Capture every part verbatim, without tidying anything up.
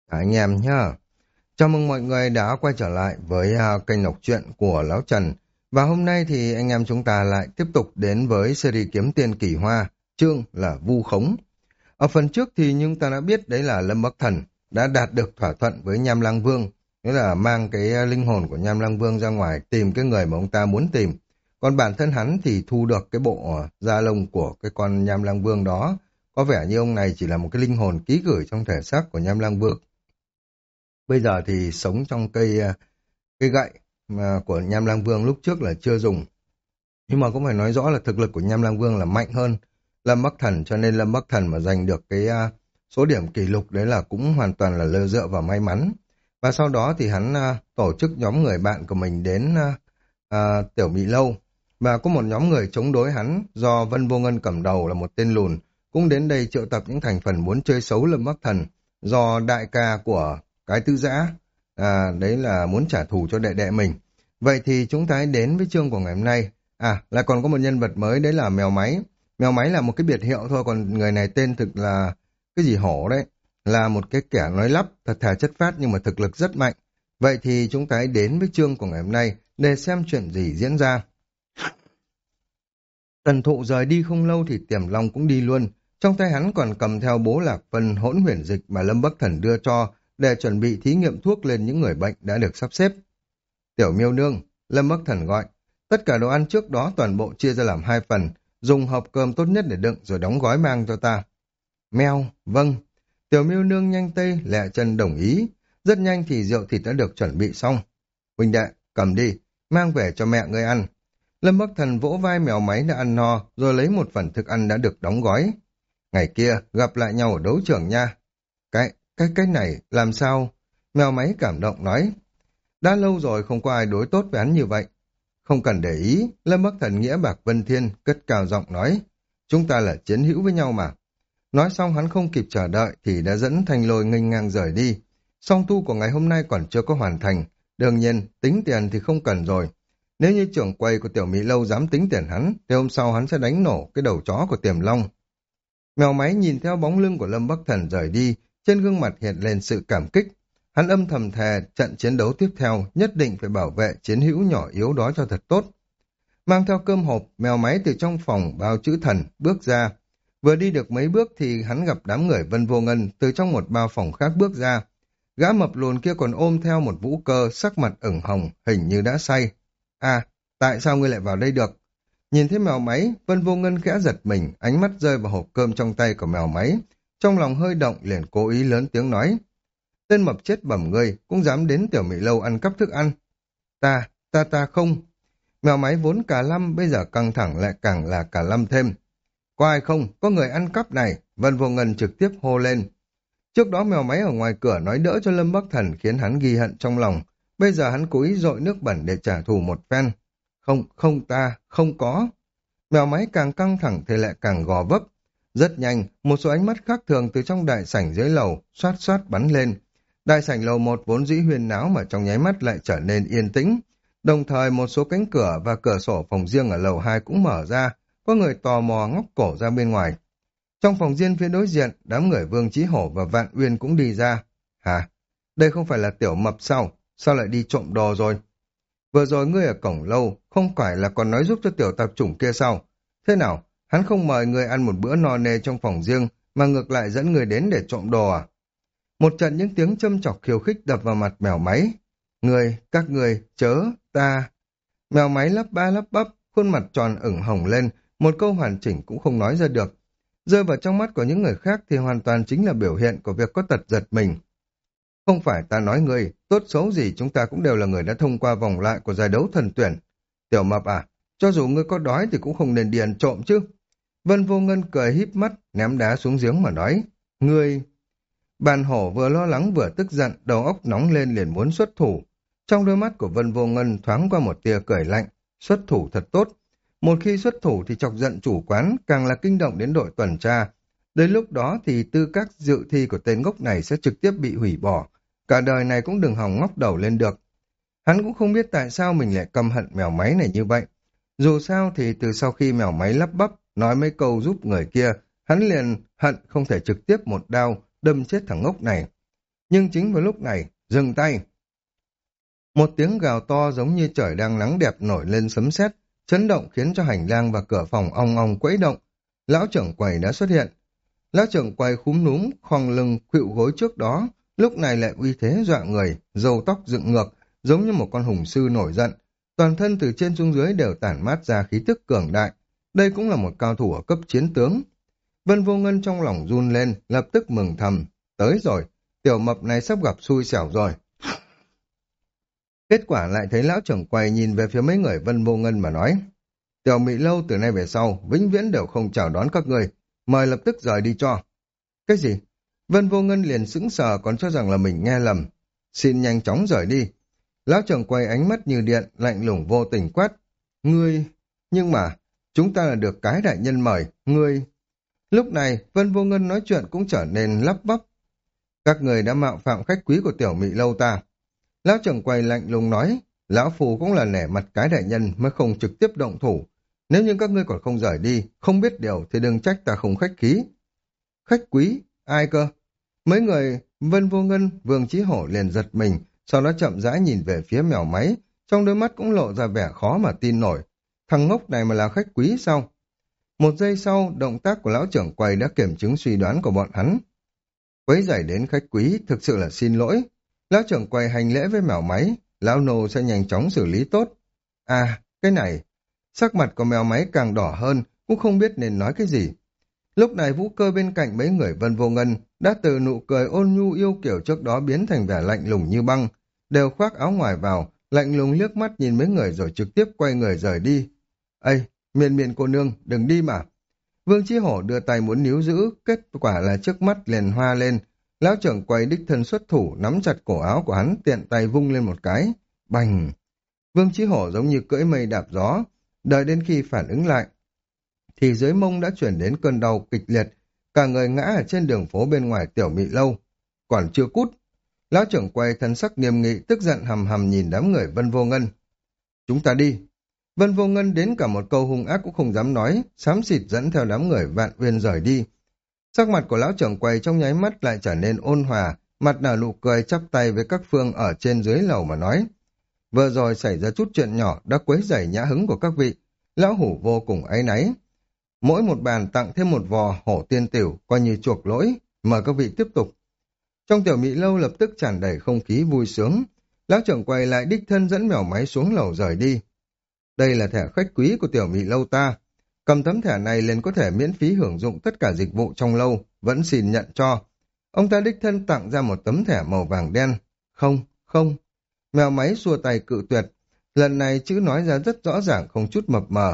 Cả anh em nhá. Chào mừng mọi người đã quay trở lại với à, kênh đọc truyện của Lão Trần. Và hôm nay thì anh em chúng ta lại tiếp tục đến với series Kiếm Tiền Kỳ Hoa, chương là Vu Khống. Ở phần trước thì chúng ta đã biết đấy là Lâm Bắc Thần đã đạt được thỏa thuận với Nham Lang Vương, nghĩa là mang cái à, linh hồn của Nham Lang Vương ra ngoài tìm cái người mà ông ta muốn tìm. Còn bản thân hắn thì thu được cái bộ à, da lông của cái con Nham Lang Vương đó. Có vẻ như ông này chỉ là một cái linh hồn ký gửi trong thể xác của Nham Lang Vương. Bây giờ thì sống trong cây à, cây gậy mà của Nham Lang Vương lúc trước là chưa dùng. Nhưng mà cũng phải nói rõ là thực lực của Nham Lang Vương là mạnh hơn Lâm Bắc Thần, cho nên Lâm Bắc Thần mà giành được cái à, số điểm kỷ lục đấy là cũng hoàn toàn là lơ dựa vào may mắn. Và sau đó thì hắn à, tổ chức nhóm người bạn của mình đến à, à, Tiểu Mị Lâu, và có một nhóm người chống đối hắn do Vân Vô Ngân cầm đầu là một tên lùn cũng đến đây triệu tập những thành phần muốn chơi xấu Lâm Bắc Thần do đại ca của cái tứ giã, à, đấy là muốn trả thù cho đệ đệ mình. Vậy thì chúng ta hãy đến với chương của ngày hôm nay. À, lại còn có một nhân vật mới, đấy là mèo máy. Mèo máy là một cái biệt hiệu thôi, còn người này tên thực là cái gì hổ đấy. Là một cái kẻ nói lắp, thật thà chất phát nhưng mà thực lực rất mạnh. Vậy thì chúng ta hãy đến với chương của ngày hôm nay để xem chuyện gì diễn ra. Tần Thụ rời đi không lâu thì Tiềm Long cũng đi luôn. Trong tay hắn còn cầm theo bố lạc vân hỗn huyền dịch mà Lâm Bắc Thần đưa cho để chuẩn bị thí nghiệm thuốc lên những người bệnh đã được sắp xếp. Tiểu Miêu Nương, Lâm Bắc Thần gọi. Tất cả đồ ăn trước đó toàn bộ chia ra làm hai phần, dùng hộp cơm tốt nhất để đựng rồi đóng gói mang cho ta. Mèo, vâng. Tiểu Miêu Nương nhanh tay, lẹ chân đồng ý. Rất nhanh thì rượu thịt đã được chuẩn bị xong. Huynh đệ, cầm đi, mang về cho mẹ ngươi ăn. Lâm Bắc Thần vỗ vai mèo máy đã ăn no, rồi lấy một phần thức ăn đã được đóng gói. Ngày kia, gặp lại nhau ở đấu trường nha. Cái, cái, cái này, làm sao? Mèo máy cảm động nói. Đã lâu rồi không có ai đối tốt với hắn như vậy. Không cần để ý, Lâm Bắc Thần nghĩa bạc Vân Thiên, cất cao giọng nói. Chúng ta là chiến hữu với nhau mà. Nói xong hắn không kịp chờ đợi thì đã dẫn Thanh Lôi nghênh ngang rời đi. Song tu của ngày hôm nay còn chưa có hoàn thành. Đương nhiên, tính tiền thì không cần rồi. Nếu như trưởng quầy của Tiểu Mỹ Lâu dám tính tiền hắn, thì hôm sau hắn sẽ đánh nổ cái đầu chó của Tiềm Long. Mèo máy nhìn theo bóng lưng của Lâm Bắc Thần rời đi, trên gương mặt hiện lên sự cảm kích. Hắn âm thầm thề trận chiến đấu tiếp theo nhất định phải bảo vệ chiến hữu nhỏ yếu đó cho thật tốt. Mang theo cơm hộp, mèo máy từ trong phòng bao chữ thần bước ra. Vừa đi được mấy bước thì hắn gặp đám người Vân Vô Ngân từ trong một bao phòng khác bước ra. Gã mập lùn kia còn ôm theo một vũ cơ, sắc mặt ửng hồng, hình như đã say. À, tại sao ngươi lại vào đây được? Nhìn thấy mèo máy, Vân Vô Ngân khẽ giật mình, ánh mắt rơi vào hộp cơm trong tay của mèo máy. Trong lòng hơi động liền cố ý lớn tiếng nói. Tên mập chết bẩm ngươi, cũng dám đến Tiểu Mỹ Lâu ăn cắp thức ăn. Ta, ta ta không. Mèo máy vốn cả lăm, bây giờ căng thẳng lại càng là cả lăm thêm. Có ai không? Có người ăn cắp này. Vân Vô Ngân trực tiếp hô lên. Trước đó mèo máy ở ngoài cửa nói đỡ cho Lâm Bắc Thần khiến hắn ghi hận trong lòng. Bây giờ hắn cố ý dội nước bẩn để trả thù một phen. Không, không ta, không có. Mèo máy càng căng thẳng thì lại càng gò vấp. Rất nhanh, một số ánh mắt khác thường từ trong đại sảnh dưới lầu, xoát xoát bắn lên. Đại sảnh lầu một vốn dĩ huyền náo mà trong nháy mắt lại trở nên yên tĩnh. Đồng thời một số cánh cửa và cửa sổ phòng riêng ở lầu hai cũng mở ra, có người tò mò ngóc cổ ra bên ngoài. Trong phòng riêng phía đối diện, đám người Vương Chí Hổ và Vạn Uyên cũng đi ra. Hả? Đây không phải là Tiểu Mập sao? Sao lại đi trộm đồ rồi? Vừa rồi ngươi ở cổng lâu, không phải là còn nói giúp cho tiểu tạp chủng kia sao? Thế nào? Hắn không mời ngươi ăn một bữa no nê trong phòng riêng, mà ngược lại dẫn ngươi đến để trộm đồ à? Một trận những tiếng châm chọc khiêu khích đập vào mặt mèo máy. Ngươi, các ngươi, chớ, ta... Mèo máy lắp ba lắp bắp, khuôn mặt tròn ửng hồng lên, một câu hoàn chỉnh cũng không nói ra được. Rơi vào trong mắt của những người khác thì hoàn toàn chính là biểu hiện của việc có tật giật mình. Không phải ta nói ngươi, tốt xấu gì chúng ta cũng đều là người đã thông qua vòng loại của giải đấu thần tuyển. Tiểu Mập à, cho dù ngươi có đói thì cũng không nên đi ăn trộm chứ. Vân Vô Ngân cười híp mắt, ném đá xuống giếng mà nói. Ngươi... Bàn hổ vừa lo lắng vừa tức giận, đầu óc nóng lên liền muốn xuất thủ. Trong đôi mắt của Vân Vô Ngân thoáng qua một tia cười lạnh, xuất thủ thật tốt. Một khi xuất thủ thì chọc giận chủ quán, càng là kinh động đến đội tuần tra. Đến lúc đó thì tư cách dự thi của tên ngốc này sẽ trực tiếp bị hủy bỏ. Cả đời này cũng đừng hòng ngóc đầu lên được. Hắn cũng không biết tại sao mình lại căm hận mèo máy này như vậy. Dù sao thì từ sau khi mèo máy lắp bắp, nói mấy câu giúp người kia, hắn liền hận không thể trực tiếp một đao đâm chết thằng ngốc này. Nhưng chính vào lúc này, dừng tay. Một tiếng gào to giống như trời đang nắng đẹp nổi lên sấm sét, chấn động khiến cho hành lang và cửa phòng ong ong quẫy động. Lão trưởng quầy đã xuất hiện. Lão trưởng quầy khúm núm, khoong lưng, khuỵu gối trước đó, lúc này lại uy thế dọa người, râu tóc dựng ngược, giống như một con hùng sư nổi giận. Toàn thân từ trên xuống dưới đều tản mát ra khí tức cường đại. Đây cũng là một cao thủ ở cấp chiến tướng. Vân Vô Ngân trong lòng run lên, lập tức mừng thầm. Tới rồi, tiểu mập này sắp gặp xui xẻo rồi. Kết quả lại thấy lão trưởng quầy nhìn về phía mấy người Vân Vô Ngân mà nói. Tiểu Mỹ Lâu từ nay về sau, vĩnh viễn đều không chào đón các người, mời lập tức rời đi cho. Cái gì? Vân Vô Ngân liền sững sờ còn cho rằng là mình nghe lầm. Xin nhanh chóng rời đi. Lão trưởng quầy ánh mắt như điện, lạnh lùng vô tình quát. Ngươi... Nhưng mà, chúng ta là được cái đại nhân mời, ngươi... Lúc này, Vân Vô Ngân nói chuyện cũng trở nên lắp bắp. Các người đã mạo phạm khách quý của tiểu Mỹ Lâu ta. Lão trưởng quầy lạnh lùng nói, lão phù cũng là nể mặt cái đại nhân mới không trực tiếp động thủ. Nếu như các ngươi còn không rời đi, không biết điều thì đừng trách ta không khách khí. Khách quý? Ai cơ? Mấy người Vân Vô Ngân, Vương Chí Hổ liền giật mình, sau đó chậm rãi nhìn về phía mèo máy, trong đôi mắt cũng lộ ra vẻ khó mà tin nổi. Thằng ngốc này mà là khách quý sao? Một giây sau, động tác của lão trưởng quầy đã kiểm chứng suy đoán của bọn hắn. Quấy rầy đến khách quý, thực sự là xin lỗi. Lão trưởng quầy hành lễ với mèo máy, lão nô sẽ nhanh chóng xử lý tốt. À, cái này, sắc mặt của mèo máy càng đỏ hơn, cũng không biết nên nói cái gì. Lúc này Vũ Cơ bên cạnh mấy người Vân Vô Ngân đã từ nụ cười ôn nhu yêu kiểu trước đó biến thành vẻ lạnh lùng như băng, đều khoác áo ngoài vào, lạnh lùng liếc mắt nhìn mấy người rồi trực tiếp quay người rời đi. Ây, miền miền cô nương, đừng đi mà. Vương Chí Hổ đưa tay muốn níu giữ, kết quả là trước mắt liền hoa lên. Lão trưởng quầy đích thân xuất thủ, nắm chặt cổ áo của hắn, tiện tay vung lên một cái. Bành! Vương Chí Hổ giống như cưỡi mây đạp gió, đợi đến khi phản ứng lại. Thì dưới mông đã chuyển đến cơn đau kịch liệt, cả người ngã ở trên đường phố bên ngoài tiểu Mỹ Lâu. Còn chưa cút. Lão trưởng quầy thân sắc nghiêm nghị, tức giận hầm hầm nhìn đám người Vân Vô Ngân. Chúng ta đi. Vân Vô Ngân đến cả một câu hung ác cũng không dám nói, xám xịt dẫn theo đám người Vạn Uyên rời đi. Sắc mặt của lão trưởng quầy trong nháy mắt lại trở nên ôn hòa, mặt nở nụ cười chắp tay với các phương ở trên dưới lầu mà nói. Vừa rồi xảy ra chút chuyện nhỏ đã quấy rầy nhã hứng của các vị, lão hủ vô cùng áy náy. Mỗi một bàn tặng thêm một vò hổ tiên tiểu, coi như chuộc lỗi, mời các vị tiếp tục. Trong tiểu Mỹ Lâu lập tức tràn đầy không khí vui sướng, lão trưởng quầy lại đích thân dẫn mèo máy xuống lầu rời đi. Đây là thẻ khách quý của tiểu Mỹ Lâu ta. Cầm tấm thẻ này lên có thể miễn phí hưởng dụng tất cả dịch vụ trong lâu, vẫn xin nhận cho. Ông ta đích thân tặng ra một tấm thẻ màu vàng đen. Không, không. Mèo máy xua tay cự tuyệt. Lần này chữ nói ra rất rõ ràng không chút mập mờ.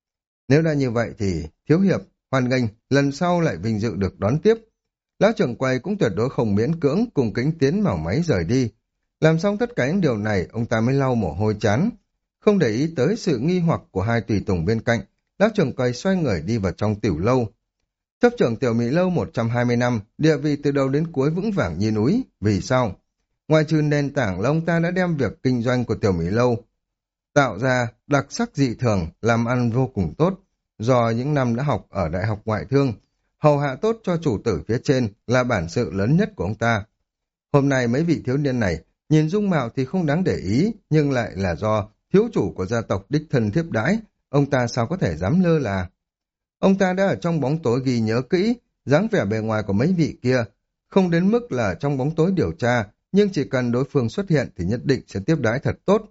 Nếu đã như vậy thì, thiếu hiệp, hoan nghênh, lần sau lại vinh dự được đón tiếp. Lão trưởng quầy cũng tuyệt đối không miễn cưỡng, cùng kính tiến mèo máy rời đi. Làm xong tất cả những điều này, ông ta mới lau mồ hôi chán. Không để ý tới sự nghi hoặc của hai tùy tùng bên cạnh, lão trưởng quầy xoay người đi vào trong tiểu lâu. Chấp trưởng tiểu Mỹ Lâu một trăm hai mươi năm, địa vị từ đầu đến cuối vững vàng như núi. Vì sao? Ngoài trừ nền tảng là ông ta đã đem việc kinh doanh của tiểu Mỹ Lâu tạo ra đặc sắc dị thường, làm ăn vô cùng tốt. Do những năm đã học ở Đại học Ngoại thương, hầu hạ tốt cho chủ tử phía trên là bản sự lớn nhất của ông ta. Hôm nay mấy vị thiếu niên này, nhìn dung mạo thì không đáng để ý, nhưng lại là do thiếu chủ của gia tộc đích thân thiếp đãi, ông ta sao có thể dám lơ là. Ông ta đã ở trong bóng tối ghi nhớ kỹ, dáng vẻ bề ngoài của mấy vị kia, không đến mức là trong bóng tối điều tra, nhưng chỉ cần đối phương xuất hiện thì nhất định sẽ tiếp đãi thật tốt.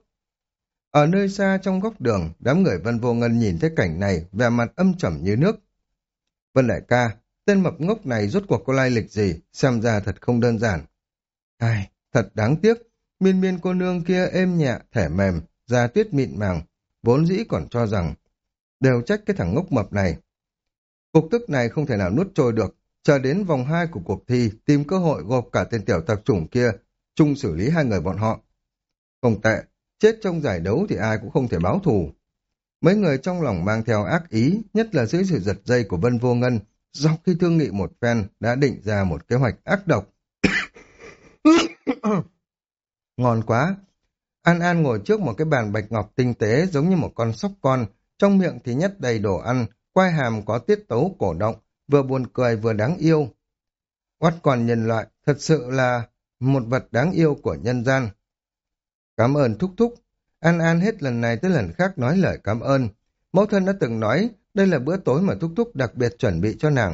Ở nơi xa trong góc đường, đám người Vân Vô Ngân nhìn thấy cảnh này, vẻ mặt âm trầm như nước. Vân đại ca, tên mập ngốc này rốt cuộc có lai lịch gì, xem ra thật không đơn giản. Ai, thật đáng tiếc, miên miên cô nương kia êm nhẹ, thể mềm, da tuyết mịn màng, vốn dĩ còn cho rằng, đều trách cái thằng ngốc mập này. Cục tức này không thể nào nuốt trôi được, chờ đến vòng hai của cuộc thi, tìm cơ hội gộp cả tên tiểu tặc chủng kia, chung xử lý hai người bọn họ. Không tệ, chết trong giải đấu thì ai cũng không thể báo thù. Mấy người trong lòng mang theo ác ý, nhất là dưới sự giật dây của Vân Vô Ngân, sau khi thương nghị một phen đã định ra một kế hoạch ác độc. Ngon quá! An An ngồi trước một cái bàn bạch ngọc tinh tế giống như một con sóc con, trong miệng thì nhét đầy đồ ăn, quai hàm có tiết tấu cổ động, vừa buồn cười vừa đáng yêu. Oát con nhân loại, thật sự là một vật đáng yêu của nhân gian. Cảm ơn thúc thúc. An An hết lần này tới lần khác nói lời cảm ơn. Mẫu thân đã từng nói đây là bữa tối mà thúc thúc đặc biệt chuẩn bị cho nàng.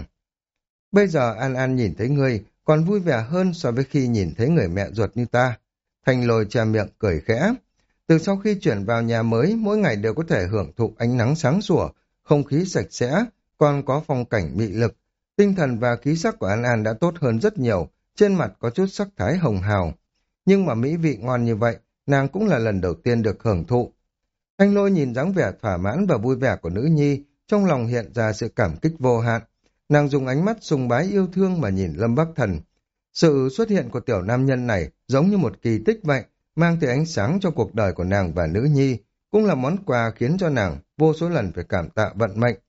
Bây giờ An An nhìn thấy ngươi còn vui vẻ hơn so với khi nhìn thấy người mẹ ruột như ta. Thanh Lôi che miệng cười khẽ. Từ sau khi chuyển vào nhà mới, mỗi ngày đều có thể hưởng thụ ánh nắng sáng sủa, không khí sạch sẽ, còn có phong cảnh mị lực. Tinh thần và khí sắc của An An đã tốt hơn rất nhiều, trên mặt có chút sắc thái hồng hào. Nhưng mà mỹ vị ngon như vậy, nàng cũng là lần đầu tiên được hưởng thụ. Thanh Lôi nhìn dáng vẻ thỏa mãn và vui vẻ của nữ nhi, trong lòng hiện ra sự cảm kích vô hạn. Nàng dùng ánh mắt sùng bái yêu thương mà nhìn Lâm Bắc Thần. Sự xuất hiện của tiểu nam nhân này giống như một kỳ tích vậy, mang tới ánh sáng cho cuộc đời của nàng và nữ nhi, cũng là món quà khiến cho nàng vô số lần phải cảm tạ vận mệnh.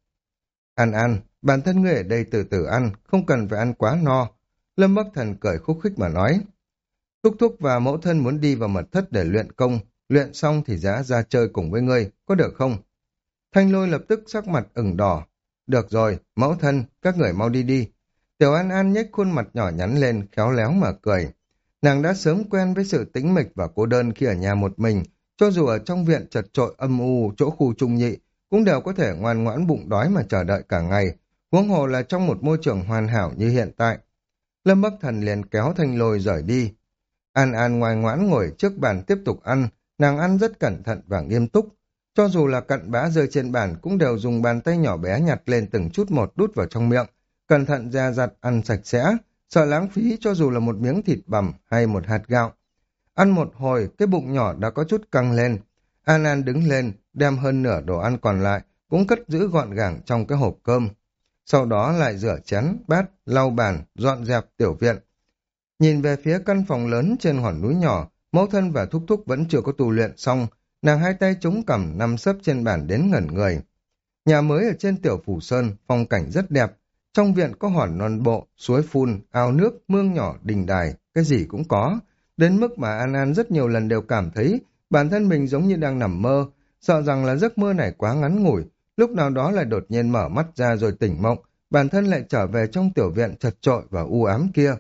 An An, bản thân ngươi ở đây từ từ ăn, không cần phải ăn quá no. Lâm Bắc Thần cười khúc khích mà nói. Thúc thúc và mẫu thân muốn đi vào mật thất để luyện công, luyện xong thì giá ra chơi cùng với ngươi, có được không? Thanh Lôi lập tức sắc mặt ửng đỏ. Được rồi, mẫu thân, các người mau đi đi. Tiểu An An nhếch khuôn mặt nhỏ nhắn lên, khéo léo mà cười. Nàng đã sớm quen với sự tĩnh mịch và cô đơn khi ở nhà một mình, cho dù ở trong viện chật chội âm u chỗ khu trung nhị, cũng đều có thể ngoan ngoãn bụng đói mà chờ đợi cả ngày, huống hồ là trong một môi trường hoàn hảo như hiện tại. Lâm Bắc Thần liền kéo Thanh Lôi rời đi. An An ngoan ngoãn ngồi trước bàn tiếp tục ăn, nàng ăn rất cẩn thận và nghiêm túc. Cho dù là cặn bã rơi trên bàn cũng đều dùng bàn tay nhỏ bé nhặt lên từng chút một đút vào trong miệng, cẩn thận dè dặt ăn sạch sẽ, sợ lãng phí cho dù là một miếng thịt bằm hay một hạt gạo. Ăn một hồi, cái bụng nhỏ đã có chút căng lên. An An đứng lên, đem hơn nửa đồ ăn còn lại, cũng cất giữ gọn gàng trong cái hộp cơm. Sau đó lại rửa chén, bát, lau bàn, dọn dẹp tiểu viện. Nhìn về phía căn phòng lớn trên hòn núi nhỏ, mẫu thân và thúc thúc vẫn chưa có tu luyện xong, nàng hai tay chống cằm nằm sấp trên bàn đến ngẩn người. Nhà mới ở trên tiểu phủ sơn, phong cảnh rất đẹp. Trong viện có hòn non bộ, suối phun, ao nước, mương nhỏ, đình đài, cái gì cũng có. Đến mức mà An An rất nhiều lần đều cảm thấy bản thân mình giống như đang nằm mơ, sợ rằng là giấc mơ này quá ngắn ngủi, lúc nào đó lại đột nhiên mở mắt ra rồi tỉnh mộng, bản thân lại trở về trong tiểu viện chật chội và u ám kia.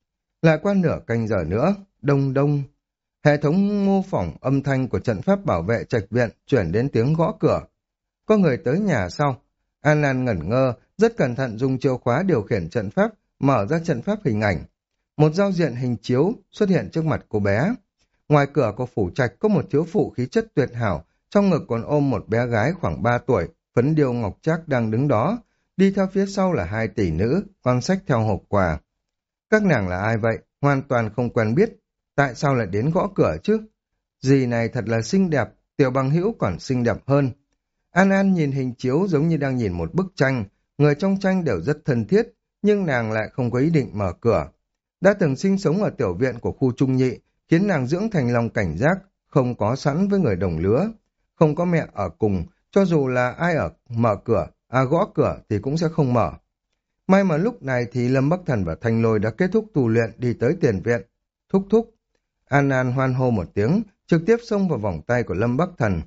Lại qua nửa canh giờ nữa, đông đông. Hệ thống mô phỏng âm thanh của trận pháp bảo vệ trạch viện chuyển đến tiếng gõ cửa. Có người tới nhà sau. An An ngẩn ngơ, rất cẩn thận dùng chìa khóa điều khiển trận pháp, mở ra trận pháp hình ảnh. Một giao diện hình chiếu xuất hiện trước mặt cô bé. Ngoài cửa của phủ trạch có một thiếu phụ khí chất tuyệt hảo, trong ngực còn ôm một bé gái khoảng ba tuổi, phấn điêu ngọc trác đang đứng đó. Đi theo phía sau là hai tỷ nữ, con sách theo hộp quà. Các nàng là ai vậy? Hoàn toàn không quen biết. Tại sao lại đến gõ cửa chứ? Dì này thật là xinh đẹp, tiểu bằng hữu còn xinh đẹp hơn. An An nhìn hình chiếu giống như đang nhìn một bức tranh, người trong tranh đều rất thân thiết, nhưng nàng lại không có ý định mở cửa. Đã từng sinh sống ở tiểu viện của khu trung nhị, khiến nàng dưỡng thành lòng cảnh giác, không có sẵn với người đồng lứa. Không có mẹ ở cùng, cho dù là ai ở mở cửa, à gõ cửa thì cũng sẽ không mở. May mà lúc này thì Lâm Bắc Thần và Thanh Lôi đã kết thúc tu luyện đi tới tiền viện. Thúc thúc. An An hoan hô một tiếng, trực tiếp xông vào vòng tay của Lâm Bắc Thần.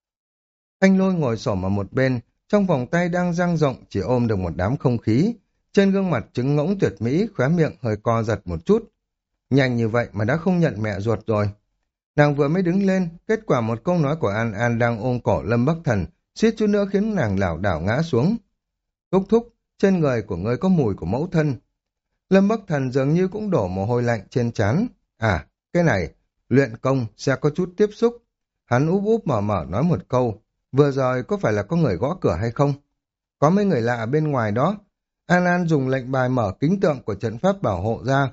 Thanh Lôi ngồi xổm ở một bên, trong vòng tay đang dang rộng chỉ ôm được một đám không khí. Trên gương mặt trứng ngỗng tuyệt mỹ, khóe miệng hơi co giật một chút. Nhanh như vậy mà đã không nhận mẹ ruột rồi. Nàng vừa mới đứng lên, kết quả một câu nói của An An đang ôm cổ Lâm Bắc Thần, suýt chút nữa khiến nàng lảo đảo ngã xuống. Thúc thúc, trên người của ngươi có mùi của mẫu thân. Lâm Bắc Thần dường như cũng đổ mồ hôi lạnh trên trán. À, cái này, luyện công sẽ có chút tiếp xúc. Hắn úp úp mở mở nói một câu. Vừa rồi có phải là có người gõ cửa hay không? Có mấy người lạ bên ngoài đó. An An dùng lệnh bài mở kính tượng của trận pháp bảo hộ ra.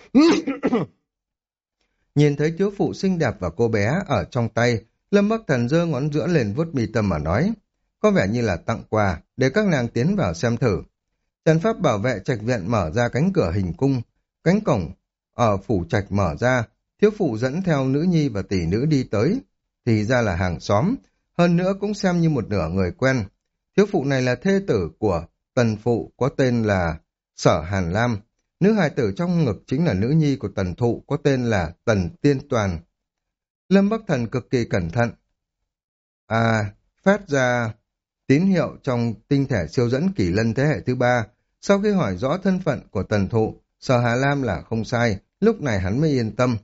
Nhìn thấy thiếu phụ xinh đẹp và cô bé ở trong tay, Lâm Bắc Thần giơ ngón giữa lên vuốt mi tâm mà nói. Có vẻ như là tặng quà, để các nàng tiến vào xem thử. Trận pháp bảo vệ trạch viện mở ra cánh cửa hình cung, cánh cổng ở phủ trạch mở ra, thiếu phụ dẫn theo nữ nhi và tỷ nữ đi tới. Thì ra là hàng xóm, hơn nữa cũng xem như một nửa người quen. Thiếu phụ này là thê tử của tần phụ có tên là Sở Hàn Lam. Nữ hài tử trong ngực chính là nữ nhi của tần thụ có tên là Tần Tiên Toàn. Lâm Bắc Thần cực kỳ cẩn thận. À, phát ra tín hiệu trong tinh thể siêu dẫn kỷ lân thế hệ thứ ba. Sau khi hỏi rõ thân phận của tần thụ, Sở Hà Lam là không sai, lúc này hắn mới yên tâm.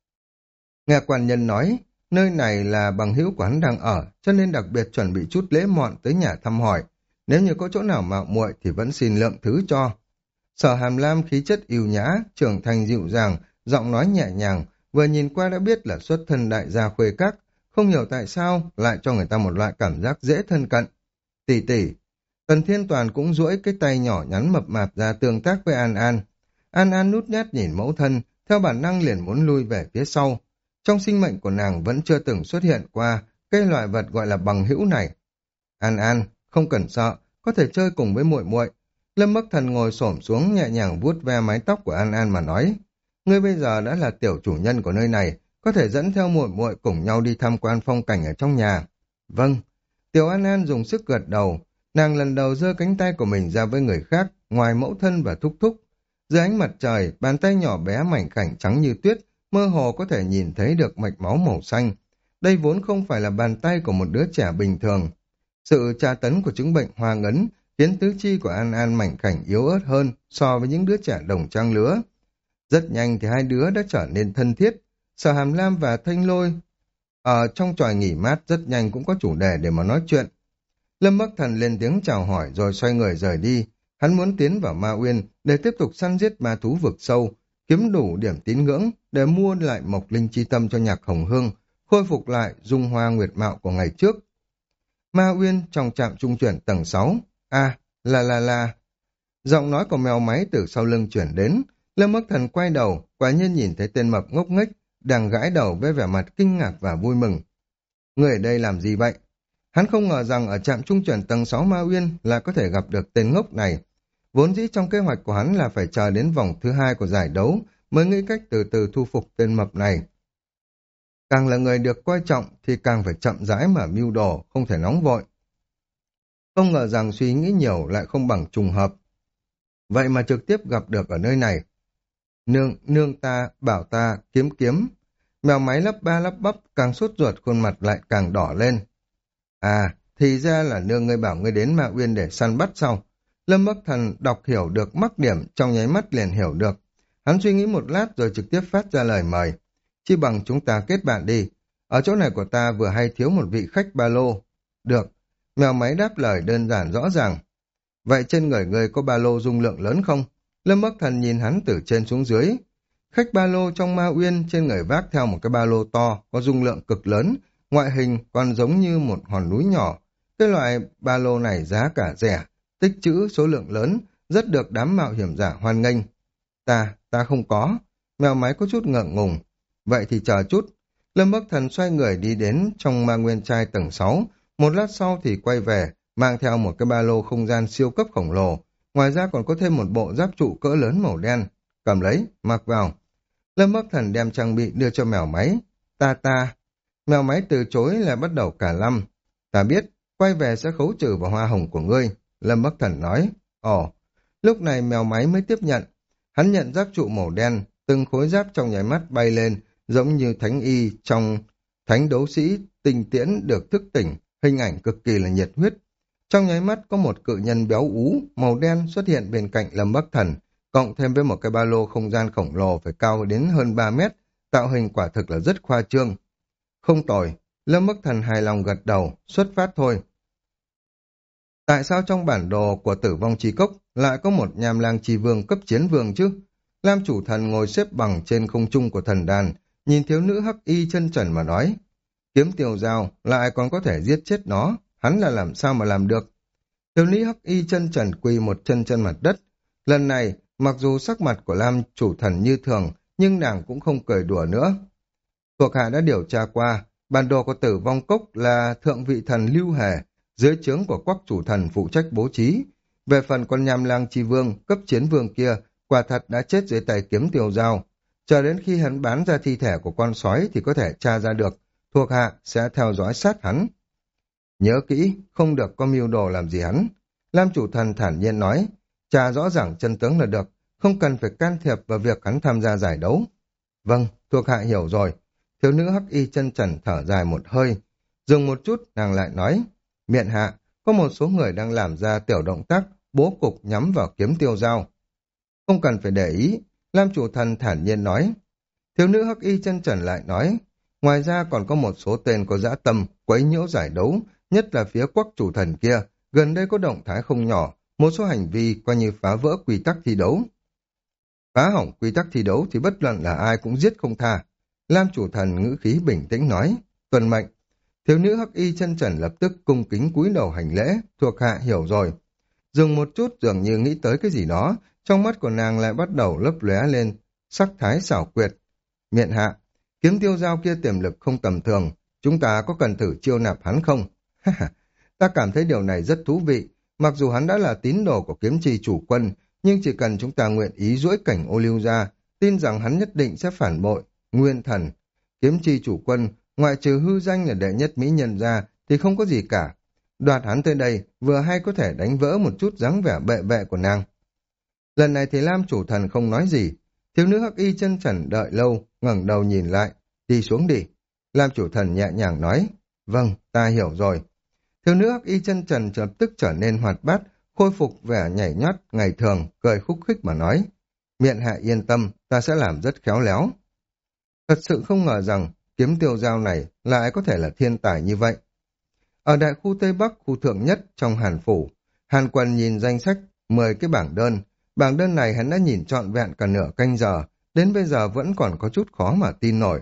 Nghe quan nhân nói, nơi này là bằng hữu của hắn đang ở, cho nên đặc biệt chuẩn bị chút lễ mọn tới nhà thăm hỏi. Nếu như có chỗ nào mạo muội thì vẫn xin lượng thứ cho. Sở Hàm Lam khí chất yêu nhã, trưởng thành dịu dàng, giọng nói nhẹ nhàng, vừa nhìn qua đã biết là xuất thân đại gia khuê các, không hiểu tại sao lại cho người ta một loại cảm giác dễ thân cận. Tỷ tỷ, Tần Thiên Toàn cũng duỗi cái tay nhỏ nhắn mập mạp ra tương tác với An An. An An nút nhát nhìn mẫu thân, theo bản năng liền muốn lui về phía sau. Trong sinh mệnh của nàng vẫn chưa từng xuất hiện qua cái loại vật gọi là bằng hữu này. An An, không cần sợ, có thể chơi cùng với muội muội. Lâm Bắc Thần ngồi xổm xuống nhẹ nhàng vuốt ve mái tóc của An An mà nói, ngươi bây giờ đã là tiểu chủ nhân của nơi này, có thể dẫn theo muội muội cùng nhau đi tham quan phong cảnh ở trong nhà. Vâng. Tiểu An An dùng sức gật đầu, nàng lần đầu giơ cánh tay của mình ra với người khác, ngoài mẫu thân và thúc thúc. Dưới ánh mặt trời, bàn tay nhỏ bé mảnh khảnh trắng như tuyết, mơ hồ có thể nhìn thấy được mạch máu màu xanh. Đây vốn không phải là bàn tay của một đứa trẻ bình thường. Sự tra tấn của chứng bệnh hoa ngấn khiến tứ chi của An An mảnh khảnh yếu ớt hơn so với những đứa trẻ đồng trang lứa. Rất nhanh thì hai đứa đã trở nên thân thiết. Sở Hàm Lam và Thanh Lôi ở trong tròi nghỉ mát rất nhanh cũng có chủ đề để mà nói chuyện. Lâm Bắc Thần lên tiếng chào hỏi rồi xoay người rời đi. Hắn muốn tiến vào Ma Uyên để tiếp tục săn giết ma thú vực sâu, kiếm đủ điểm tín ngưỡng để mua lại Mộc Linh Chi Tâm cho Nhạc Hồng Hương, khôi phục lại dung hoa nguyệt mạo của ngày trước. Ma Uyên trong trạm trung chuyển tầng sáu. A, la la la. Giọng nói của mèo máy từ sau lưng chuyển đến. Lâm Bắc Thần quay đầu, quả nhiên nhìn thấy tên mập ngốc nghếch đang gãi đầu với vẻ mặt kinh ngạc và vui mừng. Người ở đây làm gì vậy? Hắn không ngờ rằng ở trạm trung chuyển tầng sáu Ma Uyên là có thể gặp được tên ngốc này. Vốn dĩ trong kế hoạch của hắn là phải chờ đến vòng thứ hai của giải đấu mới nghĩ cách từ từ thu phục tên mập này. Càng là người được coi trọng thì càng phải chậm rãi mà mưu đồ, không thể nóng vội. Không ngờ rằng suy nghĩ nhiều lại không bằng trùng hợp. Vậy mà trực tiếp gặp được ở nơi này. Nương, nương ta, bảo ta, kiếm kiếm. Mèo máy lắp ba lắp bắp, càng sốt ruột khuôn mặt lại càng đỏ lên. À, thì ra là nương ngươi bảo ngươi đến Ma Uyên để săn bắt sau. Lâm Bắc Thần đọc hiểu được mắc điểm, trong nháy mắt liền hiểu được. Hắn suy nghĩ một lát rồi trực tiếp phát ra lời mời. Chi bằng chúng ta kết bạn đi. Ở chỗ này của ta vừa hay thiếu một vị khách ba lô. Được. Mèo máy đáp lời đơn giản rõ ràng. Vậy trên người ngươi có ba lô dung lượng lớn không? Lâm Bắc Thần nhìn hắn từ trên xuống dưới. Khách ba lô trong Ma Uyên trên người vác theo một cái ba lô to, có dung lượng cực lớn, ngoại hình còn giống như một hòn núi nhỏ. Cái loại ba lô này giá cả rẻ, tích trữ số lượng lớn, rất được đám mạo hiểm giả hoan nghênh. Ta, ta không có. Mèo máy có chút ngượng ngùng. Vậy thì chờ chút. Lâm Bắc Thần xoay người đi đến trong Ma Nguyên trai tầng sáu, một lát sau thì quay về, mang theo một cái ba lô không gian siêu cấp khổng lồ. Ngoài ra còn có thêm một bộ giáp trụ cỡ lớn màu đen. Cầm lấy, mặc vào. Lâm Bắc Thần đem trang bị đưa cho mèo máy. Ta ta. Mèo máy từ chối là bắt đầu cả lăm. Ta biết, quay về sẽ khấu trừ vào hoa hồng của ngươi. Lâm Bắc Thần nói. Ồ. Lúc này mèo máy mới tiếp nhận. Hắn nhận giáp trụ màu đen, từng khối giáp trong nháy mắt bay lên, giống như thánh y trong thánh đấu sĩ tinh tiễn được thức tỉnh, hình ảnh cực kỳ là nhiệt huyết. Trong nháy mắt có một cự nhân béo ú, màu đen xuất hiện bên cạnh Lâm Bắc Thần, cộng thêm với một cái ba lô không gian khổng lồ phải cao đến hơn ba mét, tạo hình quả thực là rất khoa trương. Không tồi, Lâm Bắc Thần hài lòng gật đầu, xuất phát thôi. Tại sao trong bản đồ của Tử Vong Chi Cốc lại có một nham lang chi vương cấp chiến vương chứ? Lam chủ thần ngồi xếp bằng trên không trung của thần đàn, nhìn thiếu nữ hắc y chân trần mà nói. Kiếm tiêu dao lại còn có thể giết chết nó, hắn là làm sao mà làm được? Thiếu nữ hắc y chân trần quỳ một chân trên mặt đất. Lần này, mặc dù sắc mặt của Lam chủ thần như thường, nhưng nàng cũng không cười đùa nữa. Thuộc hạ đã điều tra qua, bản đồ của Tử Vong Cốc là thượng vị thần Lưu Hề, dưới trướng của Quắc chủ thần phụ trách bố trí. Về phần con nham lang chi vương, cấp chiến vương kia, quả thật đã chết dưới tay kiếm tiêu dao. Chờ đến khi hắn bán ra thi thể của con sói thì có thể tra ra được, thuộc hạ sẽ theo dõi sát hắn. Nhớ kỹ, không được có mưu đồ làm gì hắn. Lam chủ thần thản nhiên nói, tra rõ ràng chân tướng là được, không cần phải can thiệp vào việc hắn tham gia giải đấu. Vâng, thuộc hạ hiểu rồi. Thiếu nữ hắc y chân trần thở dài một hơi. Dừng một chút, nàng lại nói, miện hạ, có một số người đang làm ra tiểu động tác, bố cục nhắm vào kiếm tiêu dao. Không cần phải để ý, Lam chủ thần thản nhiên nói. Thiếu nữ hắc y chân trần lại nói, ngoài ra còn có một số tên có dã tâm, quấy nhiễu giải đấu, nhất là phía Quắc chủ thần kia, gần đây có động thái không nhỏ, một số hành vi coi như phá vỡ quy tắc thi đấu. Phá hỏng quy tắc thi đấu thì bất luận là ai cũng giết không tha. Lam chủ thần ngữ khí bình tĩnh nói, tuân mệnh. Thiếu nữ hắc y chân trần lập tức cung kính cúi đầu hành lễ, thuộc hạ hiểu rồi. Dừng một chút dường như nghĩ tới cái gì đó, trong mắt của nàng lại bắt đầu lấp lóe lên, sắc thái xảo quyệt. Miện hạ, kiếm tiêu dao kia tiềm lực không tầm thường, chúng ta có cần thử chiêu nạp hắn không? Ta cảm thấy điều này rất thú vị, mặc dù hắn đã là tín đồ của kiếm trì chủ quân, nhưng chỉ cần chúng ta nguyện ý duỗi cảnh ô lưu ra, tin rằng hắn nhất định sẽ phản bội, nguyên thần. Kiếm trì chủ quân, ngoại trừ hư danh là đệ nhất mỹ nhân ra, thì không có gì cả. Đoạt hắn tới đây, vừa hay có thể đánh vỡ một chút dáng vẻ bệ vệ của nàng. Lần này thì Lam chủ thần không nói gì, thiếu nữ hắc y chân trần đợi lâu, ngẩng đầu nhìn lại, đi xuống đi. Lam chủ thần nhẹ nhàng nói, vâng, ta hiểu rồi. Thiếu nữ hắc y chân trần lập tức trở nên hoạt bát, khôi phục vẻ nhảy nhót ngày thường, cười khúc khích mà nói, miện hạ yên tâm, ta sẽ làm rất khéo léo. Thật sự không ngờ rằng kiếm tiêu dao này lại có thể là thiên tài như vậy. Ở đại khu Tây Bắc, khu thượng nhất trong Hàn Phủ, Hàn Quân nhìn danh sách mười cái bảng đơn. Bảng đơn này hắn đã nhìn trọn vẹn cả nửa canh giờ, đến bây giờ vẫn còn có chút khó mà tin nổi.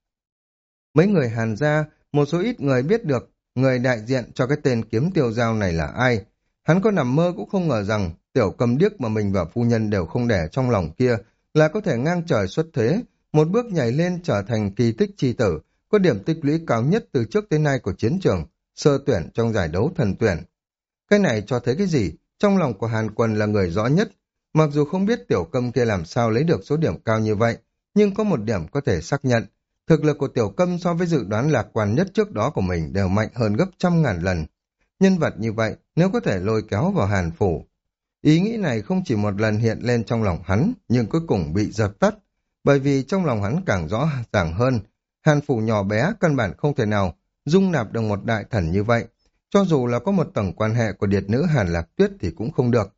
Mấy người Hàn gia, một số ít người biết được người đại diện cho cái tên kiếm tiêu dao này là ai. Hắn có nằm mơ cũng không ngờ rằng tiểu cầm điếc mà mình và phu nhân đều không để trong lòng kia là có thể ngang trời xuất thế, một bước nhảy lên trở thành kỳ tích chi tử, có điểm tích lũy cao nhất từ trước tới nay của chiến trường, sơ tuyển trong giải đấu thần tuyển. Cái này cho thấy cái gì? Trong lòng của Hàn Quân là người rõ nhất. Mặc dù không biết tiểu câm kia làm sao lấy được số điểm cao như vậy, nhưng có một điểm có thể xác nhận. Thực lực của tiểu câm so với dự đoán lạc quan nhất trước đó của mình đều mạnh hơn gấp trăm ngàn lần. Nhân vật như vậy, nếu có thể lôi kéo vào Hàn Phủ. Ý nghĩ này không chỉ một lần hiện lên trong lòng hắn, nhưng cuối cùng bị dập tắt. Bởi vì trong lòng hắn càng rõ ràng hơn, Hàn Phủ nhỏ bé căn bản không thể nào dung nạp được một đại thần như vậy. Cho dù là có một tầng quan hệ của điệt nữ Hàn Lạc Tuyết thì cũng không được.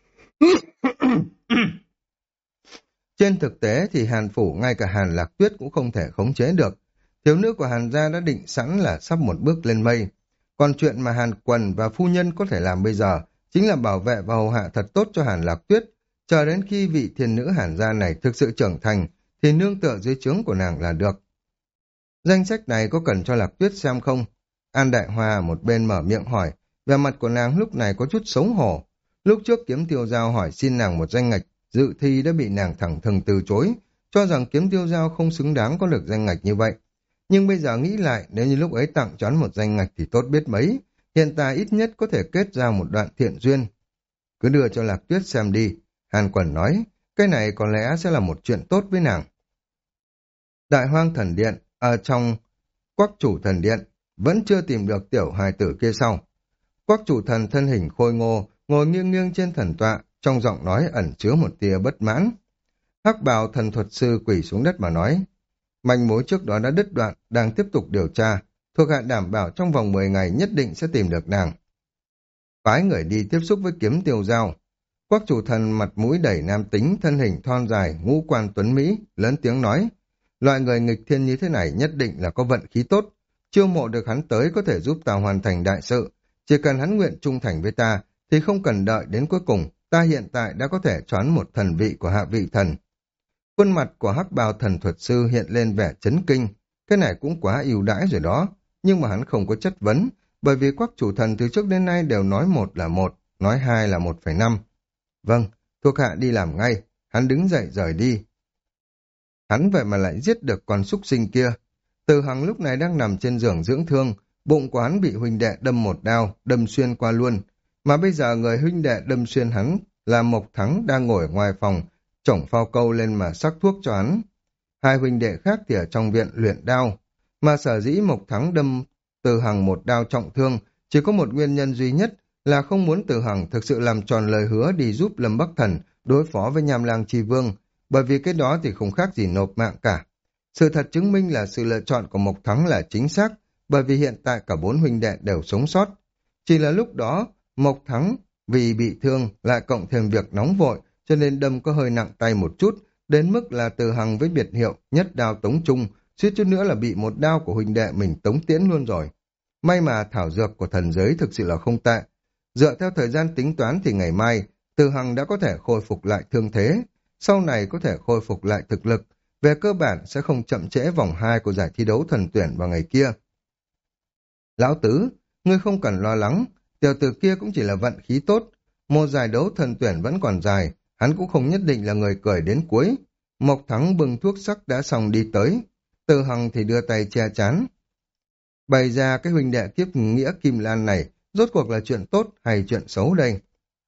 Trên thực tế thì Hàn Phủ ngay cả Hàn Lạc Tuyết cũng không thể khống chế được. Thiếu nữ của Hàn gia đã định sẵn là sắp một bước lên mây. Còn chuyện mà Hàn Quần và phu nhân có thể làm bây giờ chính là bảo vệ và hầu hạ thật tốt cho Hàn Lạc Tuyết. Chờ đến khi vị thiên nữ Hàn gia này thực sự trưởng thành thì nương tựa dưới trướng của nàng là được. Danh sách này có cần cho Lạc Tuyết xem không? An Đại Hoa một bên mở miệng hỏi, vẻ mặt của nàng lúc này có chút xấu hổ. Lúc trước kiếm tiêu giao hỏi xin nàng một danh ngạch, dự thi đã bị nàng thẳng thừng từ chối, cho rằng kiếm tiêu giao không xứng đáng có được danh ngạch như vậy. Nhưng bây giờ nghĩ lại, nếu như lúc ấy tặng cho hắn một danh ngạch thì tốt biết mấy, hiện tại ít nhất có thể kết ra một đoạn thiện duyên. Cứ đưa cho Lạc Tuyết xem đi, Hàn Quẩn nói, cái này có lẽ sẽ là một chuyện tốt với nàng. Đại Hoang Thần Điện, ở trong Quắc Chủ Thần Điện, vẫn chưa tìm được tiểu hài tử kia sau. Quắc Chủ Thần thân hình khôi ngô, ngồi nghiêng nghiêng trên thần tọa, trong giọng nói ẩn chứa một tia bất mãn. Hắc bào thần thuật sư quỳ xuống đất mà nói, manh mối trước đó đã đứt đoạn, đang tiếp tục điều tra, thuộc hạ đảm bảo trong vòng mười ngày nhất định sẽ tìm được nàng. Phái người đi tiếp xúc với kiếm tiêu dao. Quắc Chủ Thần mặt mũi đầy nam tính, thân hình thon dài, ngũ quan tuấn Mỹ, lớn tiếng nói, loại người nghịch thiên như thế này nhất định là có vận khí tốt, chiêu mộ được hắn tới có thể giúp ta hoàn thành đại sự, chỉ cần hắn nguyện trung thành với ta, thì không cần đợi đến cuối cùng, ta hiện tại đã có thể choán một thần vị của hạ vị thần. Khuôn mặt của hắc bào thần thuật sư hiện lên vẻ chấn kinh, cái này cũng quá ưu đãi rồi đó, nhưng mà hắn không có chất vấn, bởi vì Quắc Chủ Thần từ trước đến nay đều nói một là một, nói hai là một phẩy năm. Vâng, thuộc hạ đi làm ngay, hắn đứng dậy rời đi. Hắn vậy mà lại giết được con súc sinh kia. Từ Hằng lúc này đang nằm trên giường dưỡng thương, bụng của hắn bị huynh đệ đâm một đao, đâm xuyên qua luôn. Mà bây giờ người huynh đệ đâm xuyên hắn là Mộc Thắng đang ngồi ở ngoài phòng, chổng phao câu lên mà sắc thuốc cho hắn. Hai huynh đệ khác thì ở trong viện luyện đao. Mà sở dĩ Mộc Thắng đâm Từ Hằng một đao trọng thương, chỉ có một nguyên nhân duy nhất là không muốn Từ Hằng thực sự làm tròn lời hứa đi giúp Lâm Bắc Thần đối phó với Nham Lang Chi Vương, bởi vì cái đó thì không khác gì nộp mạng cả. Sự thật chứng minh là sự lựa chọn của Mộc Thắng là chính xác, bởi vì hiện tại cả bốn huynh đệ đều sống sót. Chỉ là lúc đó, Mộc Thắng vì bị thương lại cộng thêm việc nóng vội, cho nên đâm có hơi nặng tay một chút, đến mức là Từ Hằng với biệt hiệu nhất đao tống trung, suýt chút nữa là bị một đao của huynh đệ mình tống tiễn luôn rồi. May mà thảo dược của thần giới thực sự là không tệ. Dựa theo thời gian tính toán thì ngày mai, Từ Hằng đã có thể khôi phục lại thương thế, sau này có thể khôi phục lại thực lực, về cơ bản sẽ không chậm trễ vòng hai của giải thi đấu thần tuyển vào ngày kia. Lão Tứ, ngươi không cần lo lắng, tiểu tử kia cũng chỉ là vận khí tốt, một giải đấu thần tuyển vẫn còn dài, hắn cũng không nhất định là người cười đến cuối. Mộc Thắng bưng thuốc sắc đã xong đi tới, Từ Hằng thì đưa tay che chán. Bày ra cái huynh đệ kiếp nghĩa Kim Lan này, rốt cuộc là chuyện tốt hay chuyện xấu đây?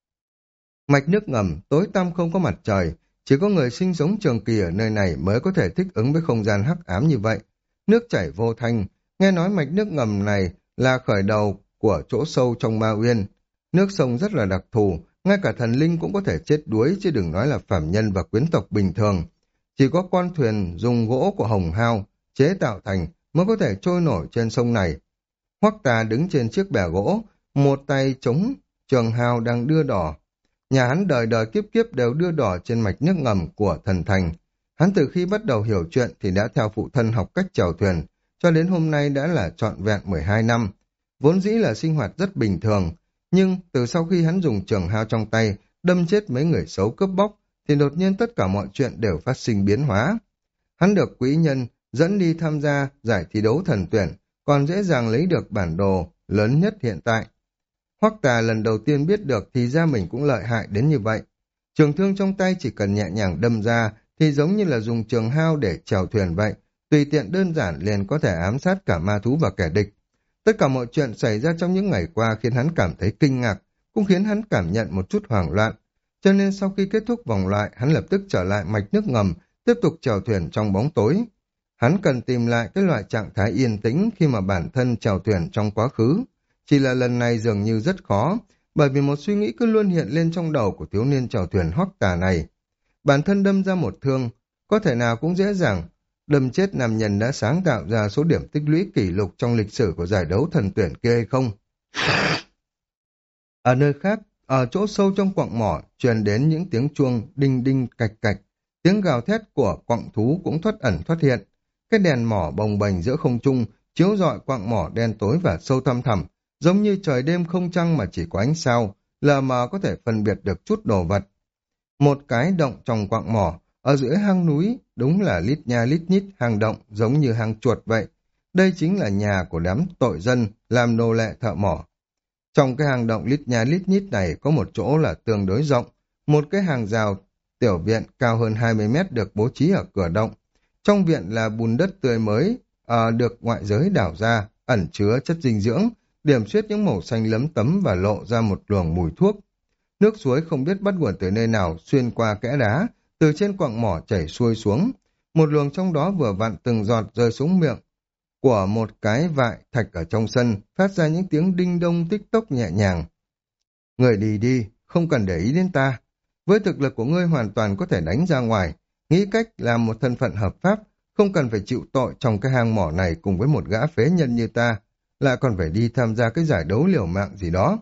Mạch nước ngầm, tối tăm không có mặt trời, chỉ có người sinh sống trường kỳ ở nơi này mới có thể thích ứng với không gian hắc ám như vậy. Nước chảy vô thanh, nghe nói mạch nước ngầm này là khởi đầu của chỗ sâu trong Ma Uyên. Nước sông rất là đặc thù, ngay cả thần linh cũng có thể chết đuối chứ đừng nói là phàm nhân và quyến tộc bình thường. Chỉ có con thuyền dùng gỗ của hồng hao chế tạo thành mới có thể trôi nổi trên sông này. Hoắc Tà đứng trên chiếc bè gỗ, một tay chống trường hào đang đưa đỏ. Nhà hắn đời đời kiếp kiếp đều đưa đỏ trên mạch nước ngầm của thần thành. Hắn từ khi bắt đầu hiểu chuyện thì đã theo phụ thân học cách chèo thuyền, cho đến hôm nay đã là trọn vẹn mười hai năm. Vốn dĩ là sinh hoạt rất bình thường, nhưng từ sau khi hắn dùng trường hao trong tay đâm chết mấy người xấu cướp bóc, thì đột nhiên tất cả mọi chuyện đều phát sinh biến hóa. Hắn được quý nhân dẫn đi tham gia giải thi đấu thần tuyển, còn dễ dàng lấy được bản đồ lớn nhất hiện tại. Hoắc Tà lần đầu tiên biết được thì ra mình cũng lợi hại đến như vậy. Trường thương trong tay chỉ cần nhẹ nhàng đâm ra thì giống như là dùng trường hao để chèo thuyền vậy, tùy tiện đơn giản liền có thể ám sát cả ma thú và kẻ địch. Tất cả mọi chuyện xảy ra trong những ngày qua khiến hắn cảm thấy kinh ngạc, cũng khiến hắn cảm nhận một chút hoảng loạn. Cho nên sau khi kết thúc vòng loại, hắn lập tức trở lại mạch nước ngầm, tiếp tục chèo thuyền trong bóng tối. Hắn cần tìm lại cái loại trạng thái yên tĩnh khi mà bản thân chèo thuyền trong quá khứ. Chỉ là lần này dường như rất khó, bởi vì một suy nghĩ cứ luôn hiện lên trong đầu của thiếu niên chèo thuyền Hoắc Tà này. Bản thân đâm ra một thương, có thể nào cũng dễ dàng. Đâm chết nam nhân đã sáng tạo ra số điểm tích lũy kỷ lục trong lịch sử của giải đấu thần tuyển kia hay không? Ở nơi khác, ở chỗ sâu trong quặng mỏ, truyền đến những tiếng chuông đinh đinh cạch cạch, tiếng gào thét của quặng thú cũng thoát ẩn thoát hiện. Cái đèn mỏ bồng bềnh giữa không trung, chiếu rọi quặng mỏ đen tối và sâu thăm thẳm, giống như trời đêm không trăng mà chỉ có ánh sao, lờ mờ có thể phân biệt được chút đồ vật. Một cái động trong quặng mỏ, ở giữa hang núi, đúng là lít nha lít nhít hang động giống như hang chuột vậy. Đây chính là nhà của đám tội dân làm nô lệ thợ mỏ. Trong cái hang động lít nha lít nhít này có một chỗ là tương đối rộng, một cái hàng rào tiểu viện cao hơn hai mươi mét được bố trí ở cửa động. Trong viện là bùn đất tươi mới, à, được ngoại giới đào ra, ẩn chứa chất dinh dưỡng, điểm xuyết những màu xanh lấm tấm và lộ ra một luồng mùi thuốc. Nước suối không biết bắt nguồn từ nơi nào xuyên qua kẽ đá, từ trên quặng mỏ chảy xuôi xuống. Một luồng trong đó vừa vặn từng giọt rơi xuống miệng của một cái vại thạch ở trong sân, phát ra những tiếng đinh đông tích tốc nhẹ nhàng. Người đi đi, không cần để ý đến ta. Với thực lực của ngươi hoàn toàn có thể đánh ra ngoài, nghĩ cách làm một thân phận hợp pháp, không cần phải chịu tội trong cái hang mỏ này cùng với một gã phế nhân như ta, lại còn phải đi tham gia cái giải đấu liều mạng gì đó.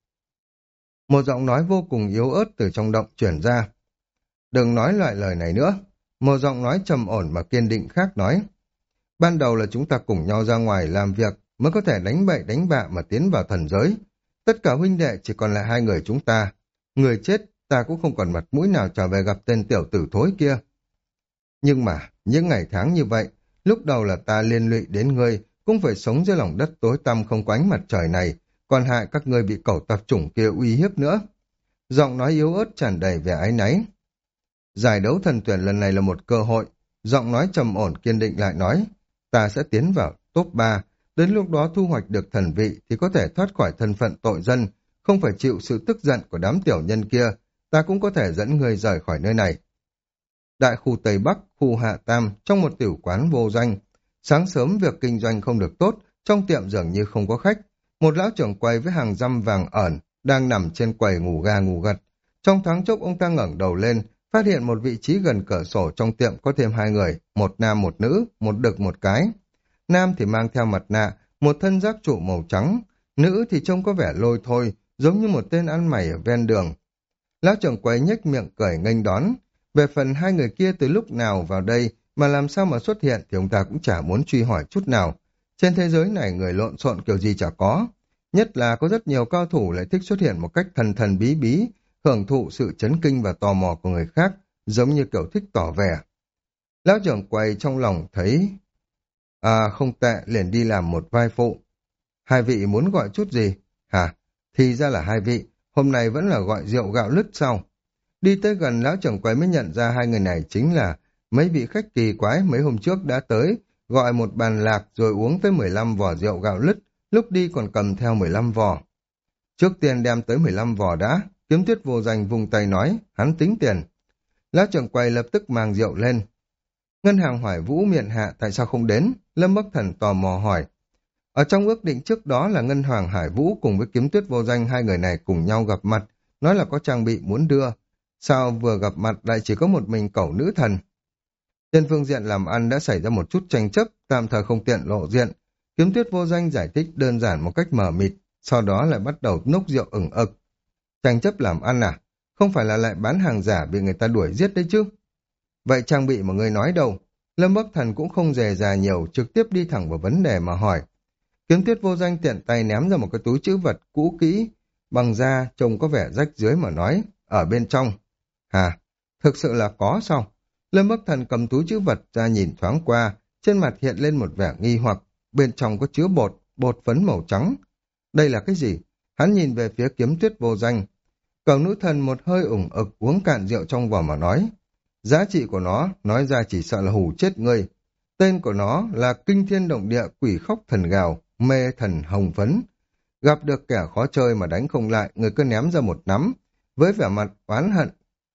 Một giọng nói vô cùng yếu ớt từ trong động truyền ra. Đừng nói loại lời này nữa. Một giọng nói trầm ổn mà kiên định khác nói. Ban đầu là chúng ta cùng nhau ra ngoài làm việc mới có thể đánh bậy đánh bạ mà tiến vào thần giới. Tất cả huynh đệ chỉ còn lại hai người chúng ta. Người chết ta cũng không còn mặt mũi nào trở về gặp tên tiểu tử thối kia. Nhưng mà những ngày tháng như vậy, lúc đầu là ta liên lụy đến ngươi, cũng phải sống dưới lòng đất tối tăm không có ánh mặt trời này, còn hại các ngươi bị cẩu tạp chủng kia uy hiếp nữa. Giọng nói yếu ớt tràn đầy vẻ áy náy. Giải đấu thần tuyển lần này là một cơ hội. Giọng nói trầm ổn kiên định lại nói, ta sẽ tiến vào top ba, đến lúc đó thu hoạch được thần vị thì có thể thoát khỏi thân phận tội dân, không phải chịu sự tức giận của đám tiểu nhân kia, ta cũng có thể dẫn người rời khỏi nơi này. Đại khu Tây Bắc, khu Hạ Tam, trong một tiểu quán vô danh. Sáng sớm việc kinh doanh không được tốt, trong tiệm dường như không có khách. Một lão trưởng quầy với hàng răm vàng ẩn đang nằm trên quầy ngủ ga ngủ gật. Trong thoáng chốc ông ta ngẩng đầu lên, phát hiện một vị trí gần cửa sổ trong tiệm có thêm hai người, một nam một nữ, một đực một cái. Nam thì mang theo mặt nạ, một thân giáp trụ màu trắng, nữ thì trông có vẻ lôi thôi, giống như một tên ăn mày ở ven đường. Lão trưởng quầy nhếch miệng cười nghênh đón, Về phần hai người kia từ lúc nào vào đây mà làm sao mà xuất hiện thì ông ta cũng chả muốn truy hỏi chút nào. Trên thế giới này người lộn xộn kiểu gì chả có. Nhất là có rất nhiều cao thủ lại thích xuất hiện một cách thần thần bí bí, hưởng thụ sự chấn kinh và tò mò của người khác, giống như kiểu thích tỏ vẻ. Lão trưởng quầy trong lòng thấy, à không tệ, liền đi làm một vai phụ. Hai vị muốn gọi chút gì? Hả? Thì ra là hai vị, hôm nay vẫn là gọi rượu gạo lứt sau. Đi tới gần lão trưởng quầy mới nhận ra hai người này chính là mấy vị khách kỳ quái mấy hôm trước đã tới, gọi một bàn lạc rồi uống tới mười lăm vò rượu gạo lứt, lúc đi còn cầm theo mười lăm vò. Trước tiên đem tới mười lăm vò đã, Kiếm Tuyết Vô Danh vùng tay nói, hắn tính tiền. Lão trưởng quầy lập tức mang rượu lên. Ngân hàng Hoài Vũ miệng hạ tại sao không đến? Lâm Bắc Thần tò mò hỏi. Ở trong ước định trước đó là Ngân hàng Hải Vũ cùng với Kiếm Tuyết Vô Danh hai người này cùng nhau gặp mặt, nói là có trang bị muốn đưa. Sao vừa gặp mặt lại chỉ có một mình cẩu nữ thần? Trên phương diện làm ăn đã xảy ra một chút tranh chấp, tạm thời không tiện lộ diện. Kiếm Tuyết Vô Danh giải thích đơn giản một cách mờ mịt, sau đó lại bắt đầu nốc rượu ửng ực. Tranh chấp làm ăn à? Không phải là lại bán hàng giả bị người ta đuổi giết đấy chứ? Vậy trang bị mà người nói đâu? Lâm Bắc Thần cũng không dè dà nhiều, trực tiếp đi thẳng vào vấn đề mà hỏi. Kiếm Tuyết Vô Danh tiện tay ném ra một cái túi trữ vật cũ kỹ, bằng da trông có vẻ rách rưới mà nói, ở bên trong. Hà, thực sự là có sao? Lâm Bắc Thần cầm túi trữ vật ra nhìn thoáng qua, trên mặt hiện lên một vẻ nghi hoặc, bên trong có chứa bột, bột phấn màu trắng. Đây là cái gì? Hắn nhìn về phía Kiếm Tuyết Vô Danh. Cậu nữ thần một hơi ủng ực uống cạn rượu trong vỏ mà nói. Giá trị của nó, nói ra chỉ sợ là hù chết ngươi. Tên của nó là Kinh Thiên Động Địa Quỷ Khóc Thần Gào, Mê Thần Hồng Phấn. Gặp được kẻ khó chơi mà đánh không lại, người cứ ném ra một nắm, với vẻ mặt oán hận.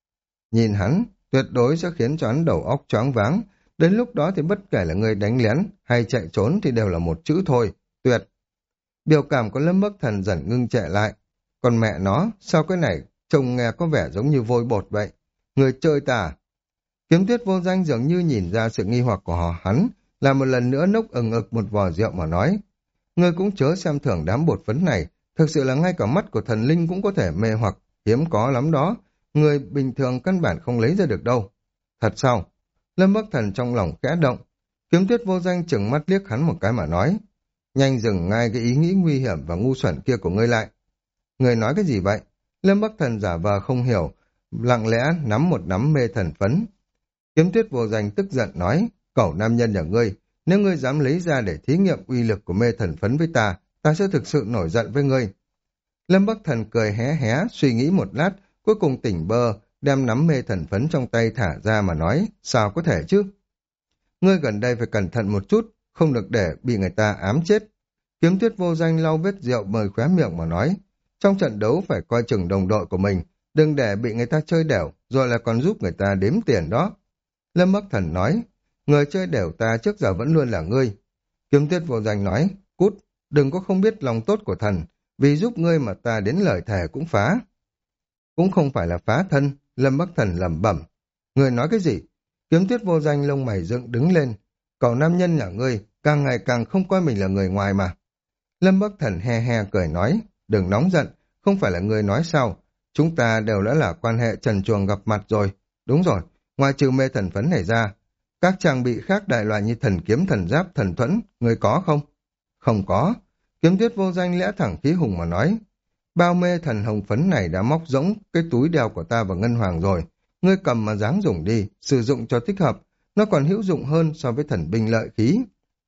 Nhìn hắn, tuyệt đối sẽ khiến cho hắn đầu óc choáng váng. Đến lúc đó thì bất kể là người đánh lén hay chạy trốn thì đều là một chữ thôi, tuyệt. Biểu cảm của Lâm Bắc Thần dần ngưng trệ lại. Còn mẹ nó, sao cái này trông nghe có vẻ giống như vôi bột vậy? Người chơi tà. Kiếm Tuyết Vô Danh dường như nhìn ra sự nghi hoặc của họ hắn, là một lần nữa nốc ừng ực một vò rượu mà nói. Ngươi cũng chớ xem thường đám bột phấn này, thực sự là ngay cả mắt của thần linh cũng có thể mê hoặc, hiếm có lắm đó. Người bình thường căn bản không lấy ra được đâu. Thật sao? Lâm Bắc Thần trong lòng khẽ động. Kiếm Tuyết Vô Danh chừng mắt liếc hắn một cái mà nói. Nhanh dừng ngay cái ý nghĩ nguy hiểm và ngu xuẩn kia của ngươi lại. Người nói cái gì vậy? Lâm Bắc Thần giả vờ không hiểu, lặng lẽ nắm một nắm mê thần phấn. Kiếm Tuyết Vô Danh tức giận nói, cẩu nam nhân nhà ngươi, nếu ngươi dám lấy ra để thí nghiệm uy lực của mê thần phấn với ta, ta sẽ thực sự nổi giận với ngươi. Lâm Bắc Thần cười hé hé, suy nghĩ một lát, cuối cùng tỉnh bơ, đem nắm mê thần phấn trong tay thả ra mà nói, sao có thể chứ? Ngươi gần đây phải cẩn thận một chút, không được để bị người ta ám chết. Kiếm Tuyết Vô Danh lau vết rượu mời khóe miệng mà nói, trong trận đấu phải coi chừng đồng đội của mình, đừng để bị người ta chơi đẻo, rồi là còn giúp người ta đếm tiền đó. Lâm Bắc Thần nói, người chơi đẻo ta trước giờ vẫn luôn là ngươi. Kiếm Tuyết Vô Danh nói, cút, đừng có không biết lòng tốt của thần, vì giúp ngươi mà ta đến lời thề cũng phá. Cũng không phải là phá thân, Lâm Bắc Thần lẩm bẩm. Ngươi nói cái gì? Kiếm Tuyết Vô Danh lông mày dựng đứng lên. Cậu nam nhân là ngươi, càng ngày càng không coi mình là người ngoài mà. Lâm Bắc Thần he he cười nói, đừng nóng giận, không phải là ngươi nói sao. Chúng ta đều đã là quan hệ trần truồng gặp mặt rồi. Đúng rồi, ngoài trừ mê thần phấn này ra, các trang bị khác đại loại như thần kiếm, thần giáp, thần thuẫn, ngươi có không? Không có. Kiếm Tuyết Vô Danh lẽ thẳng khí hùng mà nói. Bao mê thần hồng phấn này đã móc rỗng cái túi đeo của ta vào ngân hoàng rồi. Ngươi cầm mà dáng dùng đi, sử dụng cho thích hợp. Nó còn hữu dụng hơn so với thần binh lợi khí.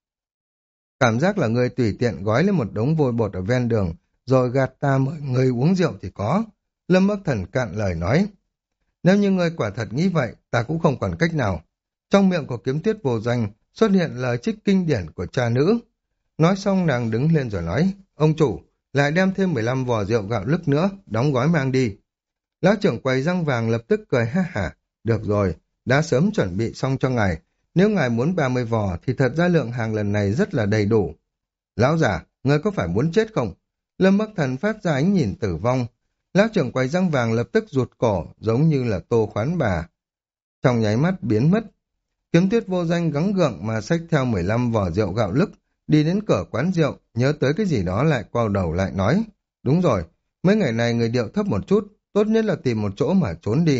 Cảm giác là ngươi tùy tiện gói lên một đống vôi bột ở ven đường, rồi gạt ta mời ngươi uống rượu thì có. Lâm Bắc Thần cạn lời nói. Nếu như ngươi quả thật nghĩ vậy, ta cũng không còn cách nào. Trong miệng của Kiếm Tuyết Vô Danh xuất hiện lời trích kinh điển của cha nữ. Nói xong nàng đứng lên rồi nói, ông chủ, lại đem thêm mười lăm vò rượu gạo lứt nữa, đóng gói mang đi. Lão trưởng quầy răng vàng lập tức cười ha hả, được rồi, đã sớm chuẩn bị xong cho ngài. Nếu ngài muốn ba mươi vò thì thật ra lượng hàng lần này rất là đầy đủ. Lão già, ngươi có phải muốn chết không? Lâm Bắc Thần phát ra ánh nhìn tử vong. Lão trưởng quầy răng vàng lập tức rụt cổ, giống như là Tô Khoán Bà. Trong nháy mắt biến mất. Kiếm Tuyết Vô Danh gắng gượng mà xách theo mười lăm vò rượu gạo lứt, đi đến cửa quán rượu, nhớ tới cái gì đó lại quay đầu lại nói. Đúng rồi, mấy ngày này người điệu thấp một chút, tốt nhất là tìm một chỗ mà trốn đi.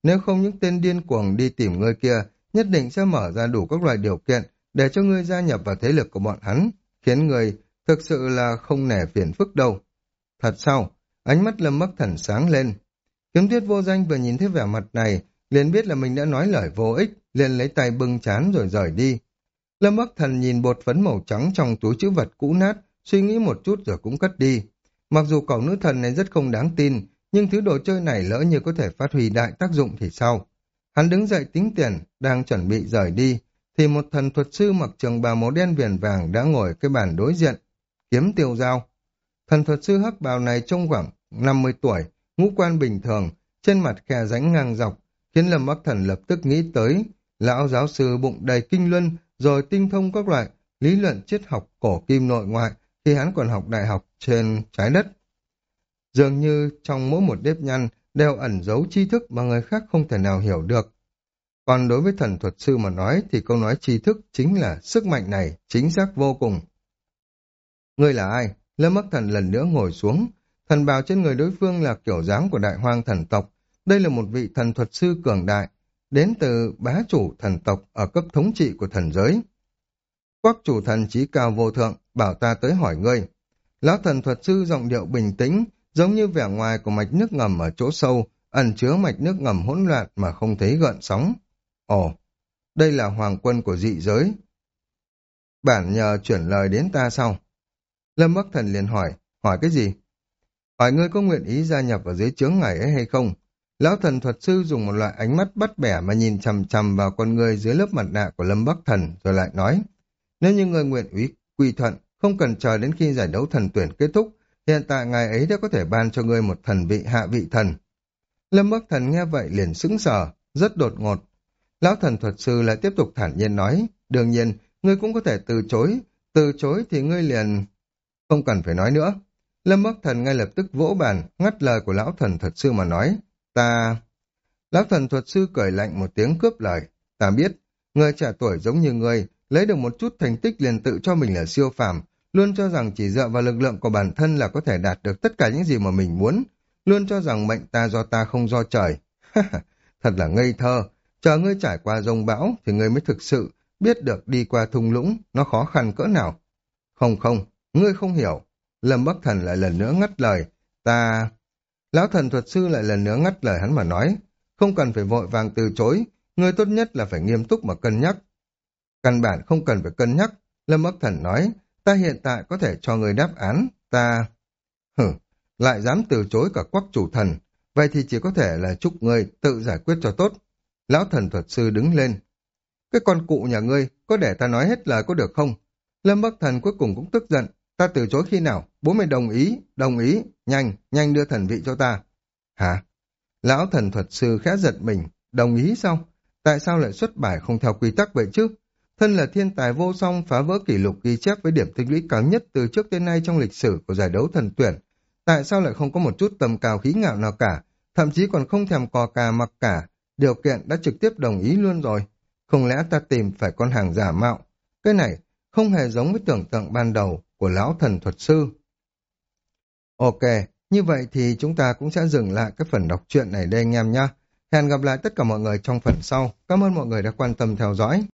Nếu không những tên điên cuồng đi tìm ngươi kia, nhất định sẽ mở ra đủ các loại điều kiện để cho ngươi gia nhập vào thế lực của bọn hắn, khiến ngươi thực sự là không nể phiền phức đâu. Thật sao? Ánh mắt Lâm Bắc Thần sáng lên. Kiếm Tuyết Vô Danh vừa nhìn thấy vẻ mặt này, liền biết là mình đã nói lời vô ích, liền lấy tay bưng trán rồi rời đi. Lâm Bắc Thần nhìn bột phấn màu trắng trong túi trữ vật cũ nát, suy nghĩ một chút rồi cũng cất đi. Mặc dù cậu nữ thần này rất không đáng tin, nhưng thứ đồ chơi này lỡ như có thể phát huy đại tác dụng thì sao? Hắn đứng dậy tính tiền, đang chuẩn bị rời đi, thì một thần thuật sư mặc trường bào màu đen viền vàng đã ngồi cái bàn đối diện, kiếm tiêu dao. Thần thuật sư hắc bào này trông khoảng năm mươi tuổi, ngũ quan bình thường, trên mặt khe rãnh ngang dọc, khiến Lâm Bắc Thần lập tức nghĩ tới lão giáo sư bụng đầy kinh luân, rồi tinh thông các loại lý luận triết học cổ kim nội ngoại khi hắn còn học đại học trên trái đất. Dường như trong mỗi một nếp nhăn đều ẩn giấu tri thức mà người khác không thể nào hiểu được. Còn đối với thần thuật sư mà nói thì câu nói tri thức chính là sức mạnh này, chính xác vô cùng. Ngươi là ai? Lâm Bắc Thần lần nữa ngồi xuống. Thần bào trên người đối phương là kiểu dáng của đại hoang thần tộc. Đây là một vị thần thuật sư cường đại, đến từ bá chủ thần tộc ở cấp thống trị của thần giới. Quắc chủ thần trí cao vô thượng, bảo ta tới hỏi ngươi. Lão thần thuật sư giọng điệu bình tĩnh, giống như vẻ ngoài của mạch nước ngầm ở chỗ sâu, ẩn chứa mạch nước ngầm hỗn loạn mà không thấy gợn sóng. Ồ, đây là hoàng quân của dị giới. Bản nhờ chuyển lời đến ta sau. Lâm Bắc Thần liền hỏi, hỏi cái gì? Hỏi ngươi có nguyện ý gia nhập vào dưới chướng ngài ấy hay không? Lão thần thuật sư dùng một loại ánh mắt bắt bẻ mà nhìn chằm chằm vào con người dưới lớp mặt nạ của Lâm Bắc Thần, rồi lại nói, nếu như ngươi nguyện ý quy thuận, không cần chờ đến khi giải đấu thần tuyển kết thúc, hiện tại ngài ấy đã có thể ban cho ngươi một thần vị hạ vị thần. Lâm Bắc Thần nghe vậy liền sững sờ, rất đột ngột. Lão thần thuật sư lại tiếp tục thản nhiên nói, đương nhiên, ngươi cũng có thể từ chối, từ chối thì ngươi liền... Không cần phải nói nữa. Lâm Bắc Thần ngay lập tức vỗ bàn, ngắt lời của lão thần thuật sư mà nói, ta... Lão thần thuật sư cười lạnh một tiếng cướp lời, ta biết, người trẻ tuổi giống như ngươi, lấy được một chút thành tích liền tự cho mình là siêu phàm, luôn cho rằng chỉ dựa vào lực lượng của bản thân là có thể đạt được tất cả những gì mà mình muốn, luôn cho rằng mệnh ta do ta không do trời. Thật là ngây thơ, chờ ngươi trải qua dông bão thì ngươi mới thực sự biết được đi qua thung lũng nó khó khăn cỡ nào. Không không, ngươi không hiểu. Lâm Bắc Thần lại lần nữa ngắt lời, ta... Lão thần thuật sư lại lần nữa ngắt lời hắn mà nói, không cần phải vội vàng từ chối, ngươi tốt nhất là phải nghiêm túc mà cân nhắc. Căn bản không cần phải cân nhắc, Lâm Bắc Thần nói, ta hiện tại có thể cho ngươi đáp án, ta... Hử, lại dám từ chối cả Quắc chủ thần, vậy thì chỉ có thể là chúc ngươi tự giải quyết cho tốt. Lão thần thuật sư đứng lên, cái con cụ nhà ngươi, có để ta nói hết lời có được không? Lâm Bắc Thần cuối cùng cũng tức giận, ta từ chối khi nào? Bố mày đồng ý, đồng ý, nhanh, nhanh đưa thần vị cho ta. Hả? Lão thần thuật sư khẽ giật mình, đồng ý sao? Tại sao lại xuất bài không theo quy tắc vậy chứ? Thân là thiên tài vô song phá vỡ kỷ lục ghi chép với điểm tích lũy cao nhất từ trước đến nay trong lịch sử của giải đấu thần tuyển. Tại sao lại không có một chút tầm cao khí ngạo nào cả, thậm chí còn không thèm cò cà mặc cả, điều kiện đã trực tiếp đồng ý luôn rồi. Không lẽ ta tìm phải con hàng giả mạo? Cái này không hề giống với tưởng tượng ban đầu của lão thần thuật sư. Ok, như vậy thì chúng ta cũng sẽ dừng lại cái phần đọc truyện này đây anh em nhé. Hẹn gặp lại tất cả mọi người trong phần sau. Cảm ơn mọi người đã quan tâm theo dõi.